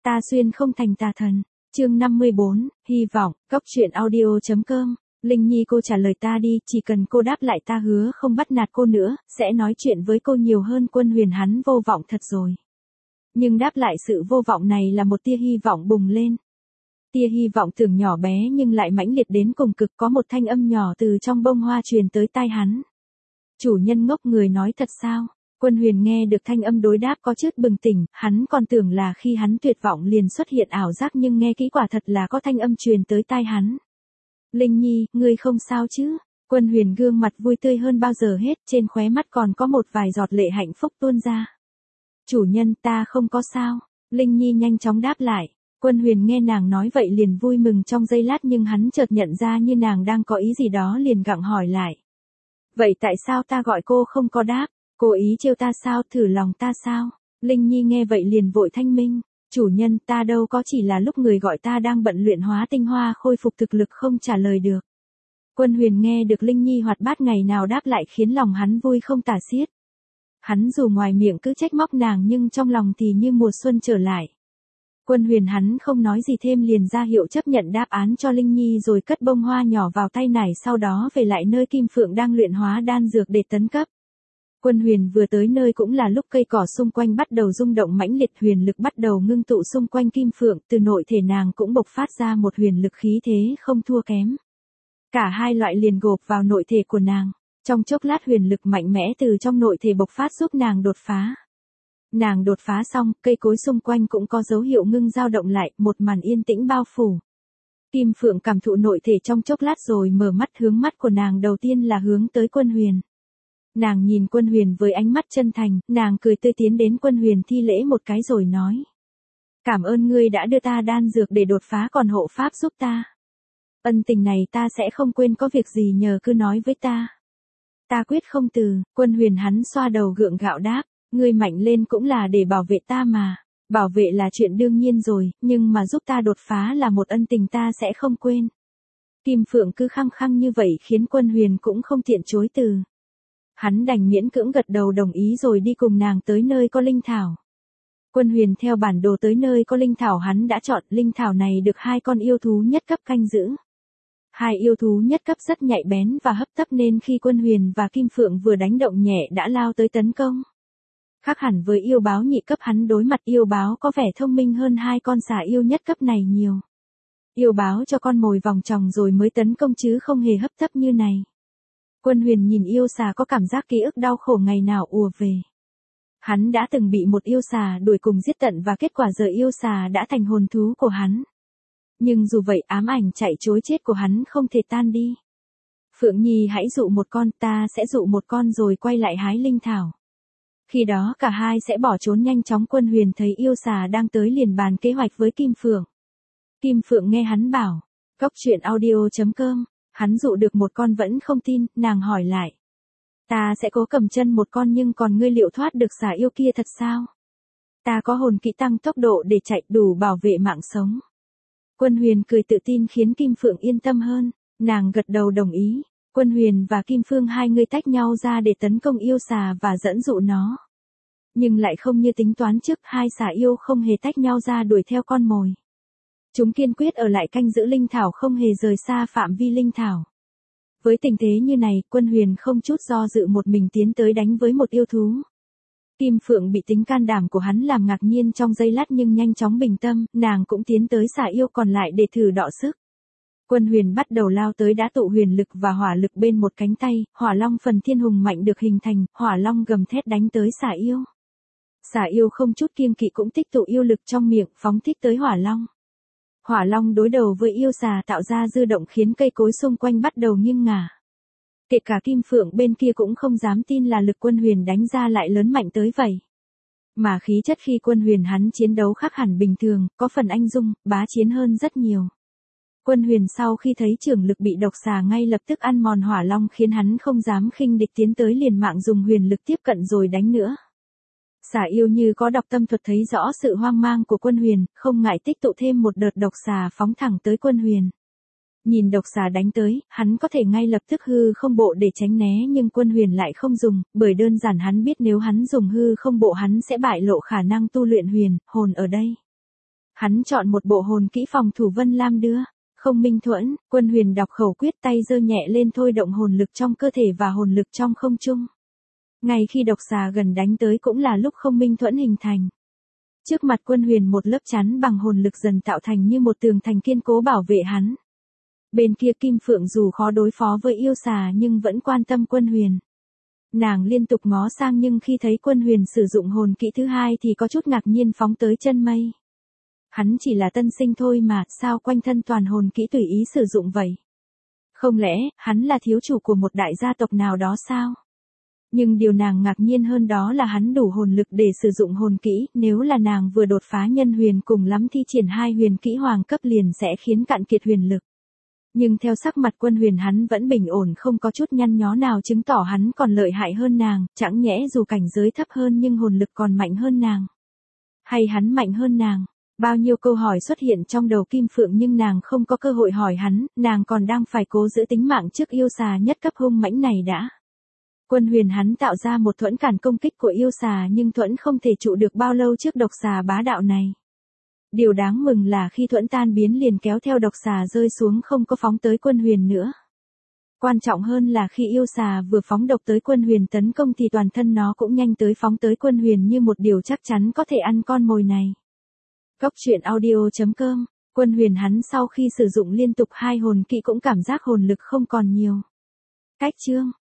Ta xuyên không thành tà thần. Chương 54, hy vọng, Cóc truyện audio.com. Linh Nhi cô trả lời ta đi, chỉ cần cô đáp lại ta hứa không bắt nạt cô nữa, sẽ nói chuyện với cô nhiều hơn. Quân Huyền hắn vô vọng thật rồi. Nhưng đáp lại sự vô vọng này là một tia hy vọng bùng lên. Tia hy vọng tưởng nhỏ bé nhưng lại mãnh liệt đến cùng cực, có một thanh âm nhỏ từ trong bông hoa truyền tới tai hắn. Chủ nhân ngốc, người nói thật sao? Quân Huyền nghe được thanh âm đối đáp có chút bừng tỉnh, hắn còn tưởng là khi hắn tuyệt vọng liền xuất hiện ảo giác, nhưng nghe kỹ quả thật là có thanh âm truyền tới tai hắn. Linh Nhi, ngươi không sao chứ? Quân Huyền gương mặt vui tươi hơn bao giờ hết, trên khóe mắt còn có một vài giọt lệ hạnh phúc tuôn ra. Chủ nhân, ta không có sao. Linh Nhi nhanh chóng đáp lại. Quân Huyền nghe nàng nói vậy liền vui mừng trong giây lát, nhưng hắn chợt nhận ra như nàng đang có ý gì đó liền gặng hỏi lại. Vậy tại sao ta gọi cô không có đáp? Cô ý trêu ta sao, thử lòng ta sao? Linh Nhi nghe vậy liền vội thanh minh. Chủ nhân, ta đâu có, chỉ là lúc người gọi ta đang bận luyện hóa tinh hoa khôi phục thực lực không trả lời được. Quân Huyền nghe được Linh Nhi hoạt bát ngày nào đáp lại khiến lòng hắn vui không tả xiết. Hắn dù ngoài miệng cứ trách móc nàng nhưng trong lòng thì như mùa xuân trở lại. Quân Huyền hắn không nói gì thêm liền ra hiệu chấp nhận đáp án cho Linh Nhi rồi cất bông hoa nhỏ vào tay nải, sau đó về lại nơi Kim Phượng đang luyện hóa đan dược để tấn cấp. Quân Huyền vừa tới nơi cũng là lúc cây cỏ xung quanh bắt đầu rung động mãnh liệt, huyền lực bắt đầu ngưng tụ xung quanh Kim Phượng, từ nội thể nàng cũng bộc phát ra một huyền lực khí thế không thua kém. Cả hai loại liền gộp vào nội thể của nàng, trong chốc lát huyền lực mạnh mẽ từ trong nội thể bộc phát giúp nàng đột phá. Nàng đột phá xong, cây cối xung quanh cũng có dấu hiệu ngưng dao động lại, một màn yên tĩnh bao phủ. Kim Phượng cảm thụ nội thể trong chốc lát rồi mở mắt, hướng mắt của nàng đầu tiên là hướng tới Quân Huyền. Nàng nhìn Quân Huyền với ánh mắt chân thành, nàng cười tươi tiến đến Quân Huyền thi lễ một cái rồi nói. Cảm ơn ngươi đã đưa ta đan dược để đột phá, còn hộ pháp giúp ta. Ân tình này ta sẽ không quên, có việc gì nhờ cứ nói với ta. Ta quyết không từ. Quân Huyền hắn xoa đầu gượng gạo đáp. Ngươi mạnh lên cũng là để bảo vệ ta mà. Bảo vệ là chuyện đương nhiên rồi, nhưng mà giúp ta đột phá là một ân tình ta sẽ không quên. Kim Phượng cứ khăng khăng như vậy khiến Quân Huyền cũng không tiện chối từ. Hắn đành miễn cưỡng gật đầu đồng ý rồi đi cùng nàng tới nơi có linh thảo. Quân Huyền theo bản đồ tới nơi có linh thảo hắn đã chọn, linh thảo này được hai con yêu thú nhất cấp canh giữ. Hai yêu thú nhất cấp rất nhạy bén và hấp tấp nên khi Quân Huyền và Kim Phượng vừa đánh động nhẹ đã lao tới tấn công. Khác hẳn với yêu báo nhị cấp, hắn đối mặt yêu báo có vẻ thông minh hơn hai con xà yêu nhất cấp này nhiều. Yêu báo cho con mồi vòng tròng rồi mới tấn công chứ không hề hấp tấp như này. Quân Huyền nhìn yêu xà có cảm giác ký ức đau khổ ngày nào ùa về. Hắn đã từng bị một yêu xà đuổi cùng giết tận và kết quả giờ yêu xà đã thành hồn thú của hắn. Nhưng dù vậy ám ảnh chạy trối chết của hắn không thể tan đi. Phượng Nhi hãy dụ một con, ta sẽ dụ một con rồi quay lại hái linh thảo. Khi đó cả hai sẽ bỏ trốn nhanh chóng. Quân Huyền thấy yêu xà đang tới liền bàn kế hoạch với Kim Phượng. Kim Phượng nghe hắn bảo, Cóc truyện audio.com, hắn dụ được một con vẫn không tin, nàng hỏi lại. Ta sẽ cố cầm chân một con, nhưng còn ngươi liệu thoát được xà yêu kia thật sao? Ta có hồn kỹ tăng tốc độ để chạy đủ bảo vệ mạng sống. Quân Huyền cười tự tin khiến Kim Phượng yên tâm hơn, nàng gật đầu đồng ý. Quân Huyền và Kim Phương hai người tách nhau ra để tấn công yêu xà và dẫn dụ nó. Nhưng lại không như tính toán trước, hai xà yêu không hề tách nhau ra đuổi theo con mồi. Chúng kiên quyết ở lại canh giữ linh thảo, không hề rời xa phạm vi linh thảo. Với tình thế như này, Quân Huyền không chút do dự một mình tiến tới đánh với một yêu thú. Kim Phượng bị tính can đảm của hắn làm ngạc nhiên trong giây lát nhưng nhanh chóng bình tâm, nàng cũng tiến tới xà yêu còn lại để thử đọ sức. Quân Huyền bắt đầu lao tới đã tụ huyền lực và hỏa lực bên một cánh tay, hỏa long phần thiên hùng mạnh được hình thành, hỏa long gầm thét đánh tới xà yêu. Xà yêu không chút kiêng kỵ cũng tích tụ yêu lực trong miệng phóng thích tới hỏa long. Hỏa long đối đầu với yêu xà tạo ra dư động khiến cây cối xung quanh bắt đầu nghiêng ngả. Kể cả Kim Phượng bên kia cũng không dám tin là lực Quân Huyền đánh ra lại lớn mạnh tới vậy. Mà khí chất khi Quân Huyền hắn chiến đấu khác hẳn bình thường, có phần anh dung, bá chiến hơn rất nhiều. Quân Huyền sau khi thấy trưởng lực bị độc xà ngay lập tức ăn mòn hỏa long khiến hắn không dám khinh địch, tiến tới liền mạng dùng huyền lực tiếp cận rồi đánh nữa. Xà yêu như có đọc tâm thuật thấy rõ sự hoang mang của Quân Huyền, không ngại tích tụ thêm một đợt độc xà phóng thẳng tới Quân Huyền. Nhìn độc xà đánh tới, hắn có thể ngay lập tức hư không bộ để tránh né, nhưng Quân Huyền lại không dùng, bởi đơn giản hắn biết nếu hắn dùng hư không bộ hắn sẽ bại lộ khả năng tu luyện huyền hồn ở đây. Hắn chọn một bộ hồn kỹ phòng thủ Vân Lam đưa. Không minh thuẫn, Quân Huyền đọc khẩu quyết tay giơ nhẹ lên thôi động hồn lực trong cơ thể và hồn lực trong không trung. Ngay khi độc xà gần đánh tới cũng là lúc không minh thuẫn hình thành. Trước mặt Quân Huyền một lớp chắn bằng hồn lực dần tạo thành như một tường thành kiên cố bảo vệ hắn. Bên kia Kim Phượng dù khó đối phó với yêu xà nhưng vẫn quan tâm Quân Huyền. Nàng liên tục ngó sang nhưng khi thấy Quân Huyền sử dụng hồn kỹ thứ hai thì có chút ngạc nhiên phóng tới chân mây. Hắn chỉ là tân sinh thôi mà, sao quanh thân toàn hồn kỹ tùy ý sử dụng vậy? Không lẽ, hắn là thiếu chủ của một đại gia tộc nào đó sao? Nhưng điều nàng ngạc nhiên hơn đó là hắn đủ hồn lực để sử dụng hồn kỹ, nếu là nàng vừa đột phá nhân huyền cùng lắm thi triển 2 huyền kỹ hoàng cấp liền sẽ khiến cạn kiệt huyền lực. Nhưng theo sắc mặt Quân Huyền hắn vẫn bình ổn không có chút nhăn nhó nào chứng tỏ hắn còn lợi hại hơn nàng, chẳng nhẽ dù cảnh giới thấp hơn nhưng hồn lực còn mạnh hơn nàng. Hay hắn mạnh hơn nàng? Bao nhiêu câu hỏi xuất hiện trong đầu Kim Phượng nhưng nàng không có cơ hội hỏi hắn, nàng còn đang phải cố giữ tính mạng trước yêu xà nhất cấp hung mãnh này đã. Quân Huyền hắn tạo ra một thuẫn cản công kích của yêu xà nhưng thuẫn không thể trụ được bao lâu trước độc xà bá đạo này. Điều đáng mừng là khi thuẫn tan biến liền kéo theo độc xà rơi xuống không có phóng tới Quân Huyền nữa. Quan trọng hơn là khi yêu xà vừa phóng độc tới Quân Huyền tấn công thì toàn thân nó cũng nhanh tới phóng tới Quân Huyền như một điều chắc chắn có thể ăn con mồi này. Cốc truyện audio.com, Quân Huyền hắn sau khi sử dụng liên tục 2 hồn kỹ cũng cảm giác hồn lực không còn nhiều. Cách chương